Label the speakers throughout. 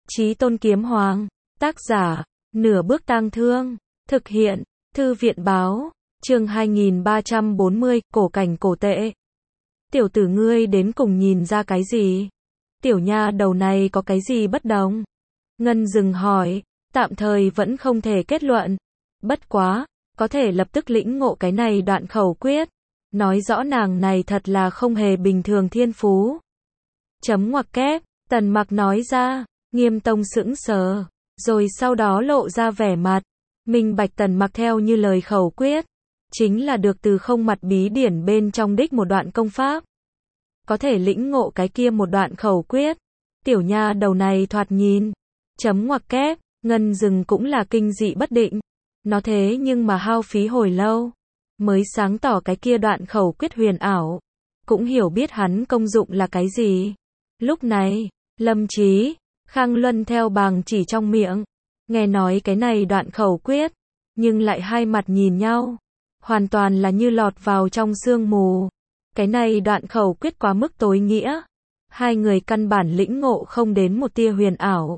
Speaker 1: Chí Tôn Kiếm Hoàng, tác giả, Nửa Bước Tang Thương, thực hiện, Thư viện báo, chương 2340, cổ cảnh cổ tệ. Tiểu tử ngươi đến cùng nhìn ra cái gì? Tiểu nha đầu này có cái gì bất đồng? Ngân dừng hỏi, tạm thời vẫn không thể kết luận. Bất quá, có thể lập tức lĩnh ngộ cái này đoạn khẩu quyết. Nói rõ nàng này thật là không hề bình thường thiên phú. Chấm ngoặc kép, Tần Mặc nói ra, Nghiêm Tông sững sờ, rồi sau đó lộ ra vẻ mặt. Minh bạch Tần Mặc theo như lời khẩu quyết, chính là được từ không mặt bí điển bên trong đích một đoạn công pháp. Có thể lĩnh ngộ cái kia một đoạn khẩu quyết. Tiểu nha đầu này thoạt nhìn. Chấm ngoặc kép, Ngân dừng cũng là kinh dị bất định. Nó thế nhưng mà hao phí hồi lâu, mới sáng tỏ cái kia đoạn khẩu quyết huyền ảo. Cũng hiểu biết hắn công dụng là cái gì. Lúc này, Lâm Chí, Khang Luân theo bàng chỉ trong miệng. Nghe nói cái này đoạn khẩu quyết, nhưng lại hai mặt nhìn nhau. Hoàn toàn là như lọt vào trong sương mù. Cái này đoạn khẩu quyết quá mức tối nghĩa. Hai người căn bản lĩnh ngộ không đến một tia huyền ảo.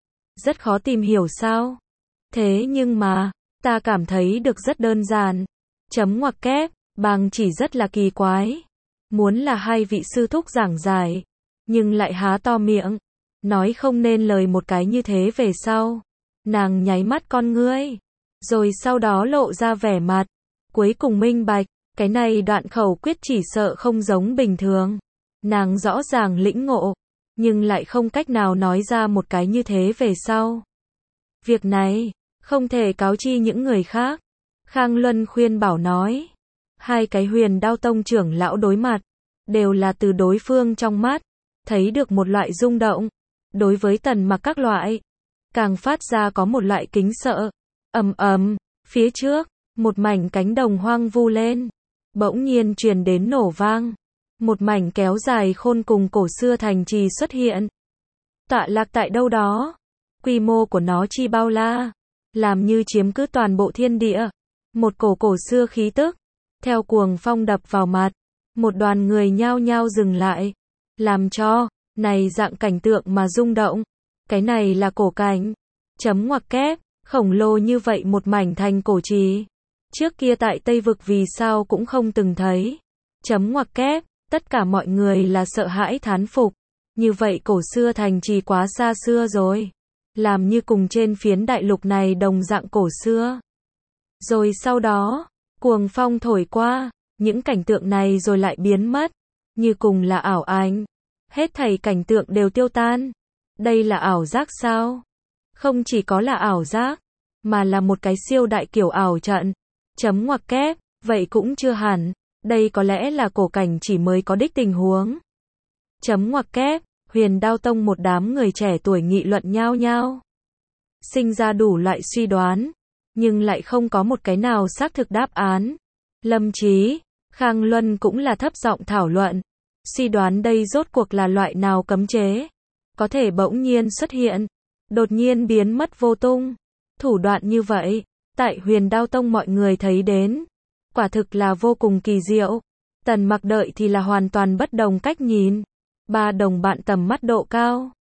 Speaker 1: Rất khó tìm hiểu sao? Thế nhưng mà, ta cảm thấy được rất đơn giản. Chấm ngoặc kép, bàng chỉ rất là kỳ quái. Muốn là hai vị sư thúc giảng giải, nhưng lại há to miệng, nói không nên lời một cái như thế về sau. Nàng nháy mắt con ngươi, rồi sau đó lộ ra vẻ mặt. Cuối cùng minh bạch, cái này đoạn khẩu quyết chỉ sợ không giống bình thường. Nàng rõ ràng lĩnh ngộ, nhưng lại không cách nào nói ra một cái như thế về sau. Việc này, không thể cáo chi những người khác. Khang Luân khuyên bảo nói. Hai cái Huyền Đao Tông trưởng lão đối mặt, đều là từ đối phương trong mắt, thấy được một loại rung động. Đối với Tần Mặc các loại, càng phát ra có một loại kính sợ. Ầm ầm, phía trước, một mảnh cánh đồng hoang vu lên. Bỗng nhiên truyền đến nổ vang. Một mảnh kéo dài khôn cùng cổ xưa thành trì xuất hiện. Tọa lạc tại đâu đó. Quy mô của nó chi bao la, làm như chiếm cứ toàn bộ thiên địa. Một cổ xưa khí tức, theo cuồng phong đập vào mặt. Một đoàn người nhao nhao dừng lại. Làm cho, này dạng cảnh tượng mà rung động. Cái này là cổ cảnh. Chấm ngoặc kép, khổng lồ như vậy một mảnh thành cổ trì. Trước kia tại Tây Vực vì sao cũng không từng thấy. Chấm ngoặc kép, tất cả mọi người là sợ hãi thán phục. Như vậy cổ xưa thành trì quá xa xưa rồi. Làm như cùng trên phiến đại lục này đồng dạng cổ xưa. Rồi sau đó, cuồng phong thổi qua, những cảnh tượng này rồi lại biến mất. Như cùng là ảo ảnh. Hết thảy cảnh tượng đều tiêu tan. Đây là ảo giác sao? Không chỉ có là ảo giác, mà là một cái siêu đại kiểu ảo trận. Chấm ngoặc kép, vậy cũng chưa hẳn. Đây có lẽ là cổ cảnh chỉ mới có đích tình huống. Chấm ngoặc kép, Huyền Đao Tông một đám người trẻ tuổi nghị luận nhao nhao. Sinh ra đủ loại suy đoán, nhưng lại không có một cái nào xác thực đáp án. Lâm Chí, Khang Luân cũng là thấp giọng thảo luận. Suy đoán đây rốt cuộc là loại nào cấm chế. Có thể bỗng nhiên xuất hiện, đột nhiên biến mất vô tung. Thủ đoạn như vậy, tại Huyền Đao Tông mọi người thấy đến. Quả thực là vô cùng kỳ diệu. Tần Mặc đợi thì là hoàn toàn bất đồng cách nhìn. Ba đồng bạn tầm mắt độ cao.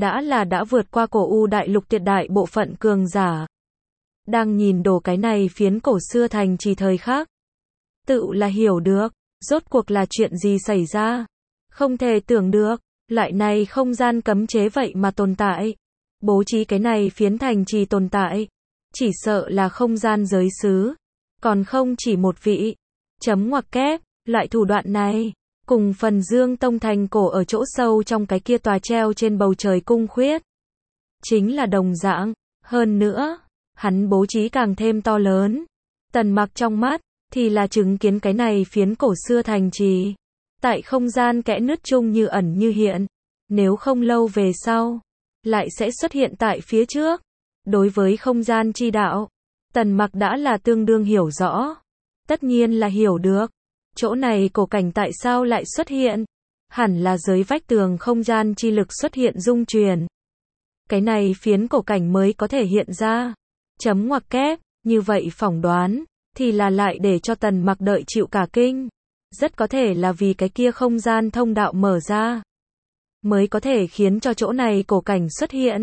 Speaker 1: Đã vượt qua cổ U đại lục tuyệt đại bộ phận cường giả. Đang nhìn đổ cái này phiến cổ xưa thành trì thời khắc. Tự là hiểu được, rốt cuộc là chuyện gì xảy ra. Không thể tưởng được, loại này không gian cấm chế vậy mà tồn tại. Bố trí cái này phiến thành trì tồn tại. Chỉ sợ là không gian giới xứ. Còn không chỉ một vị. Chấm ngoặc kép, loại thủ đoạn này, cùng phần Dương Tông thành cổ ở chỗ sâu trong cái kia tòa treo trên bầu trời cung khuyết. Chính là đồng dạng, hơn nữa, hắn bố trí càng thêm to lớn. Tần Mặc trong mắt, thì là chứng kiến cái này phiến cổ xưa thành trì. Tại không gian kẽ nứt chung như ẩn như hiện. Nếu không lâu về sau, lại sẽ xuất hiện tại phía trước. Đối với không gian chi đạo, Tần Mặc đã là tương đương hiểu rõ. Tất nhiên là hiểu được. Chỗ này cổ cảnh tại sao lại xuất hiện? Hẳn là dưới vách tường không gian chi lực xuất hiện dung truyền. Cái này phiến cổ cảnh mới có thể hiện ra. Chấm ngoặc kép, như vậy phỏng đoán, thì là lại để cho Tần Mặc đợi chịu cả kinh. Rất có thể là vì cái kia không gian thông đạo mở ra, mới có thể khiến cho chỗ này cổ cảnh xuất hiện.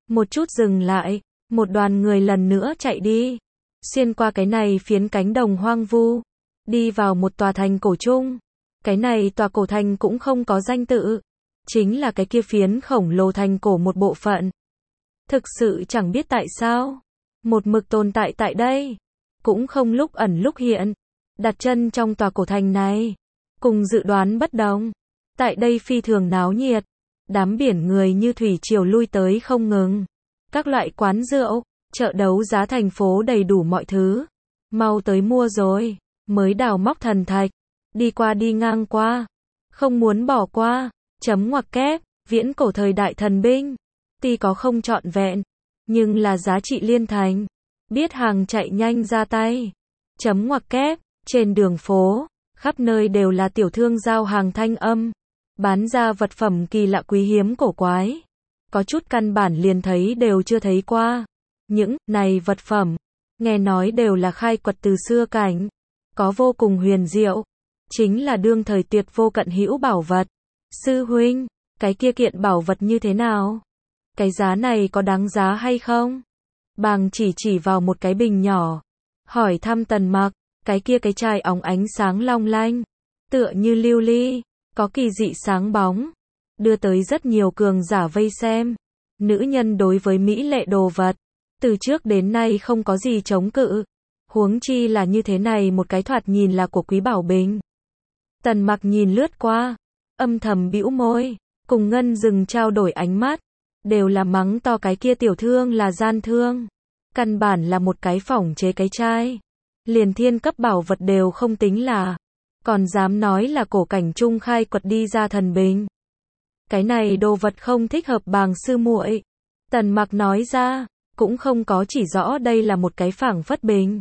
Speaker 1: Một chút dừng lại, một đoàn người lần nữa chạy đi. Xuyên qua cái này phiến cánh đồng hoang vu. Đi vào một tòa thành cổ chung. Cái này tòa cổ thành cũng không có danh tự. Chính là cái kia phiến khổng lồ thành cổ một bộ phận. Thực sự chẳng biết tại sao. Một mực tồn tại tại đây. Cũng không lúc ẩn lúc hiện. Đặt chân trong tòa cổ thành này. Cùng dự đoán bất đồng. Tại đây phi thường náo nhiệt. Đám biển người như thủy triều lui tới không ngừng. Các loại quán rượu, chợ đấu giá thành phố đầy đủ mọi thứ. Mau tới mua rồi. Mới đào móc thần thạch. Đi qua đi ngang qua. Không muốn bỏ qua. Chấm ngoặc kép, viễn cổ thời đại thần binh. Tuy có không trọn vẹn. Nhưng là giá trị liên thành. Biết hàng chạy nhanh ra tay. Chấm ngoặc kép, trên đường phố. Khắp nơi đều là tiểu thương giao hàng thanh âm. Bán ra vật phẩm kỳ lạ quý hiếm cổ quái. Có chút căn bản liền thấy đều chưa thấy qua. Những này vật phẩm, nghe nói đều là khai quật từ xưa cảnh. Có vô cùng huyền diệu. Chính là đương thời tuyệt vô cận hữu bảo vật. Sư huynh, cái kia kiện bảo vật như thế nào? Cái giá này có đáng giá hay không? Bàng chỉ vào một cái bình nhỏ. Hỏi thăm Tần Mặc, cái kia cái chai óng ánh sáng long lanh. Tựa như lưu ly, có kỳ dị sáng bóng. Đưa tới rất nhiều cường giả vây xem. Nữ nhân đối với mỹ lệ đồ vật. Từ trước đến nay không có gì chống cự. Huống chi là như thế này một cái thoạt nhìn là của quý bảo bình. Tần Mặc nhìn lướt qua. Âm thầm bĩu môi. Cùng Ngân Dừng trao đổi ánh mắt. Đều là mắng to cái kia tiểu thương là gian thương. Căn bản là một cái phỏng chế cái chai. Liền thiên cấp bảo vật đều không tính là. Còn dám nói là cổ cảnh trung khai quật đi ra thần bình. Cái này đồ vật không thích hợp Bàng sư muội. Tần Mặc nói ra. Cũng không có chỉ rõ đây là một cái phảng phất bình.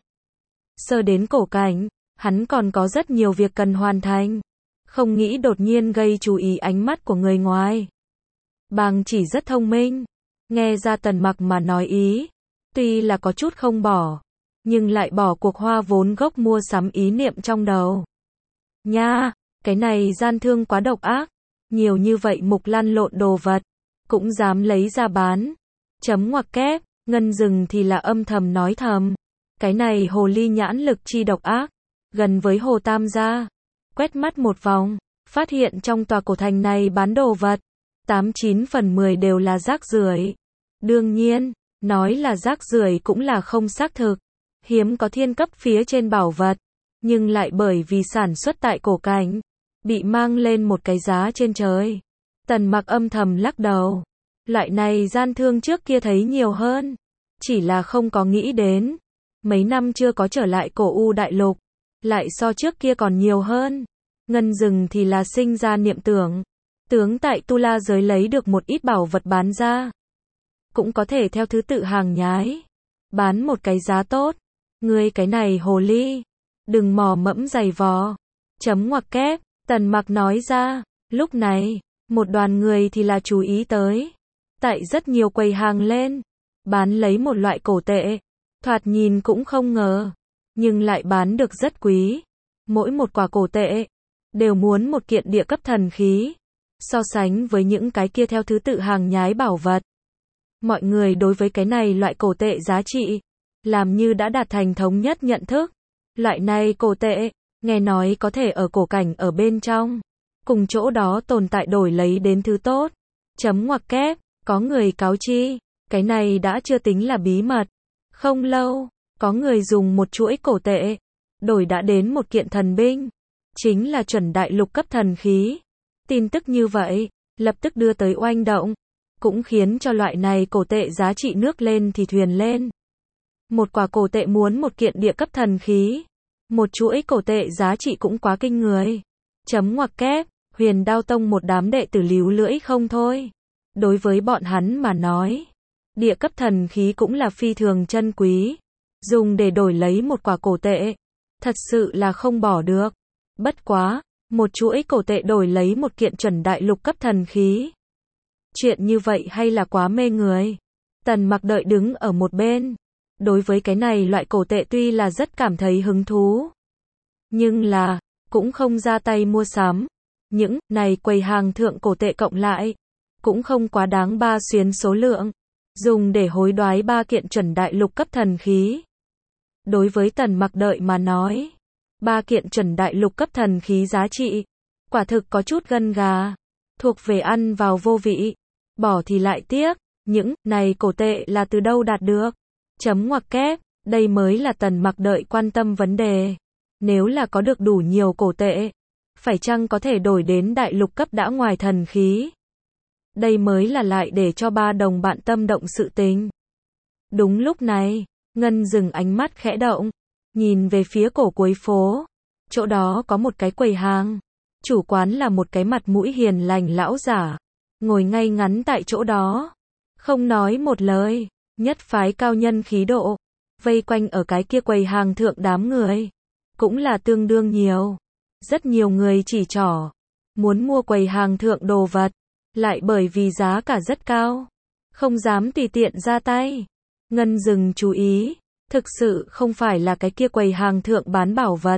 Speaker 1: Sơ đến cổ cảnh. Hắn còn có rất nhiều việc cần hoàn thành. Không nghĩ đột nhiên gây chú ý ánh mắt của người ngoài. Bàng chỉ rất thông minh. Nghe ra Tần Mặc mà nói ý. Tuy là có chút không bỏ. Nhưng lại bỏ cuộc hoa vốn gốc mua sắm ý niệm trong đầu. Nha, cái này gian thương quá độc ác. Nhiều như vậy mục lăn lộn đồ vật. Cũng dám lấy ra bán. Chấm ngoặc kép, Ngân Dừng thì là âm thầm nói thầm. Cái này hồ ly nhãn lực chi độc ác. Gần với hồ Tam gia. Quét mắt một vòng. Phát hiện trong tòa cổ thành này bán đồ vật. 89 phần 10 đều là rác rưởi. Đương nhiên, nói là rác rưởi cũng là không xác thực. Hiếm có thiên cấp phía trên bảo vật. Nhưng lại bởi vì sản xuất tại cổ cảnh. Bị mang lên một cái giá trên trời. Tần Mặc âm thầm lắc đầu. Loại này gian thương trước kia thấy nhiều hơn. Chỉ là không có nghĩ đến. Mấy năm chưa có trở lại cổ U đại lục. Lại so trước kia còn nhiều hơn. Ngân Dừng thì là sinh ra niệm tưởng. Tướng tại Tu La giới lấy được một ít bảo vật bán ra. Cũng có thể theo thứ tự hàng nhái. Bán một cái giá tốt. Ngươi cái này hồ ly. Đừng mò mẫm giày vò. Chấm ngoặc kép. Tần Mặc nói ra. Lúc này, một đoàn người thì là chú ý tới. Tại rất nhiều quầy hàng lên. Bán lấy một loại cổ tệ. Thoạt nhìn cũng không ngờ. Nhưng lại bán được rất quý. Mỗi một quả cổ tệ. Đều muốn một kiện địa cấp thần khí. So sánh với những cái kia theo thứ tự hàng nhái bảo vật. Mọi người đối với cái này loại cổ tệ giá trị. Làm như đã đạt thành thống nhất nhận thức. Loại này cổ tệ. Nghe nói có thể ở cổ cảnh ở bên trong. Cùng chỗ đó tồn tại đổi lấy đến thứ tốt. Chấm ngoặc kép. Có người cáo chi. Cái này đã chưa tính là bí mật. Không lâu. Có người dùng một chuỗi cổ tệ. Đổi đã đến một kiện thần binh. Chính là chuẩn đại lục cấp thần khí. Tin tức như vậy. Lập tức đưa tới oanh động. Cũng khiến cho loại này cổ tệ giá trị nước lên thì thuyền lên. Một quả cổ tệ muốn một kiện địa cấp thần khí. Một chuỗi cổ tệ giá trị cũng quá kinh người. Chấm ngoặc kép. Huyền Đao Tông một đám đệ tử líu lưỡi không thôi. Đối với bọn hắn mà nói. Địa cấp thần khí cũng là phi thường chân quý. Dùng để đổi lấy một quả cổ tệ. Thật sự là không bỏ được. Bất quá. Một chuỗi cổ tệ đổi lấy một kiện chuẩn đại lục cấp thần khí. Chuyện như vậy hay là quá mê người. Tần Mặc đợi đứng ở một bên. Đối với cái này loại cổ tệ tuy là rất cảm thấy hứng thú. Nhưng là, cũng không ra tay mua sắm. Những này quầy hàng thượng cổ tệ cộng lại. Cũng không quá đáng ba xuyến số lượng. dùng để hối đoái 3 kiện chuẩn đại lục cấp thần khí. Đối với Tần Mặc Đợi mà nói, 3 kiện chuẩn đại lục cấp thần khí giá trị, quả thực có chút gân gà, thuộc về ăn vào vô vị, bỏ thì lại tiếc, những này cổ tệ là từ đâu đạt được? Chấm ngoặc kép, đây mới là Tần Mặc Đợi quan tâm vấn đề. Nếu là có được đủ nhiều cổ tệ, phải chăng có thể đổi đến đại lục cấp đã ngoài thần khí? Đây mới là lại để cho ba đồng bạn tâm động sự tình. Đúng lúc này, Ngân dừng ánh mắt khẽ động, nhìn về phía cổ cuối phố. Chỗ đó có một cái quầy hàng. Chủ quán là một cái mặt mũi hiền lành lão giả, ngồi ngay ngắn tại chỗ đó, không nói một lời, nhất phái cao nhân khí độ, vây quanh ở cái kia quầy hàng thượng đám người, cũng là tương đương nhiều. Rất nhiều người chỉ trỏ, muốn mua quầy hàng thượng đồ vật, lại bởi vì giá cả rất cao, không dám tùy tiện ra tay. Ngân dừng chú ý, thực sự không phải là cái kia quầy hàng thượng bán bảo vật,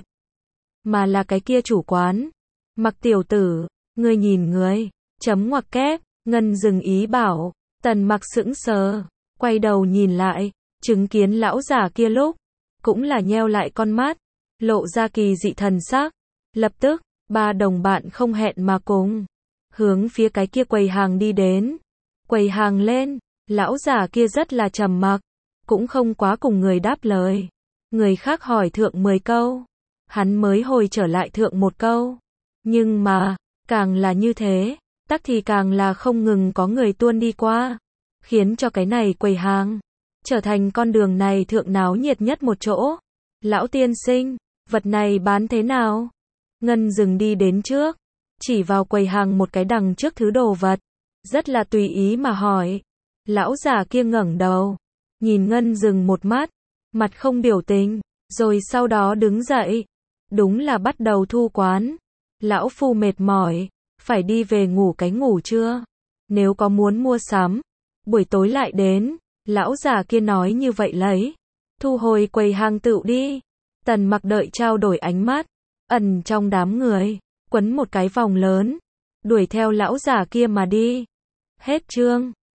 Speaker 1: mà là cái kia chủ quán. Mặc tiểu tử, ngươi nhìn người, chấm ngoặc kép, Ngân dừng ý bảo. Tần Mặc sững sờ, quay đầu nhìn lại, chứng kiến lão giả kia lúc, cũng là nheo lại con mắt, lộ ra kỳ dị thần sắc. Lập tức, ba đồng bạn không hẹn mà cùng, hướng phía cái kia quầy hàng đi đến. Quầy hàng lên, lão giả kia rất là trầm mặc, cũng không quá cùng người đáp lời. Người khác hỏi thượng 10 câu, hắn mới hồi trở lại thượng 1 câu. Nhưng mà, càng là như thế, tắc thì càng là không ngừng có người tuôn đi qua, khiến cho cái này quầy hàng trở thành con đường này thượng náo nhiệt nhất một chỗ. Lão tiên sinh, vật này bán thế nào? Ngân dừng đi đến trước, chỉ vào quầy hàng một cái đằng trước thứ đồ vật, rất là tùy ý mà hỏi. Lão già kia ngẩng đầu, nhìn Ngân dừng một mắt, mặt không biểu tình, rồi sau đó đứng dậy. Đúng là bắt đầu thu quán. Lão phu mệt mỏi, phải đi về ngủ cái ngủ trưa. Nếu có muốn mua sắm, buổi tối lại đến. Lão già kia nói như vậy lấy, thu hồi quầy hàng tựu đi. Tần Mặc Đợi trao đổi ánh mắt, ẩn trong đám người, quấn một cái vòng lớn, đuổi theo lão già kia mà đi. Hết chương.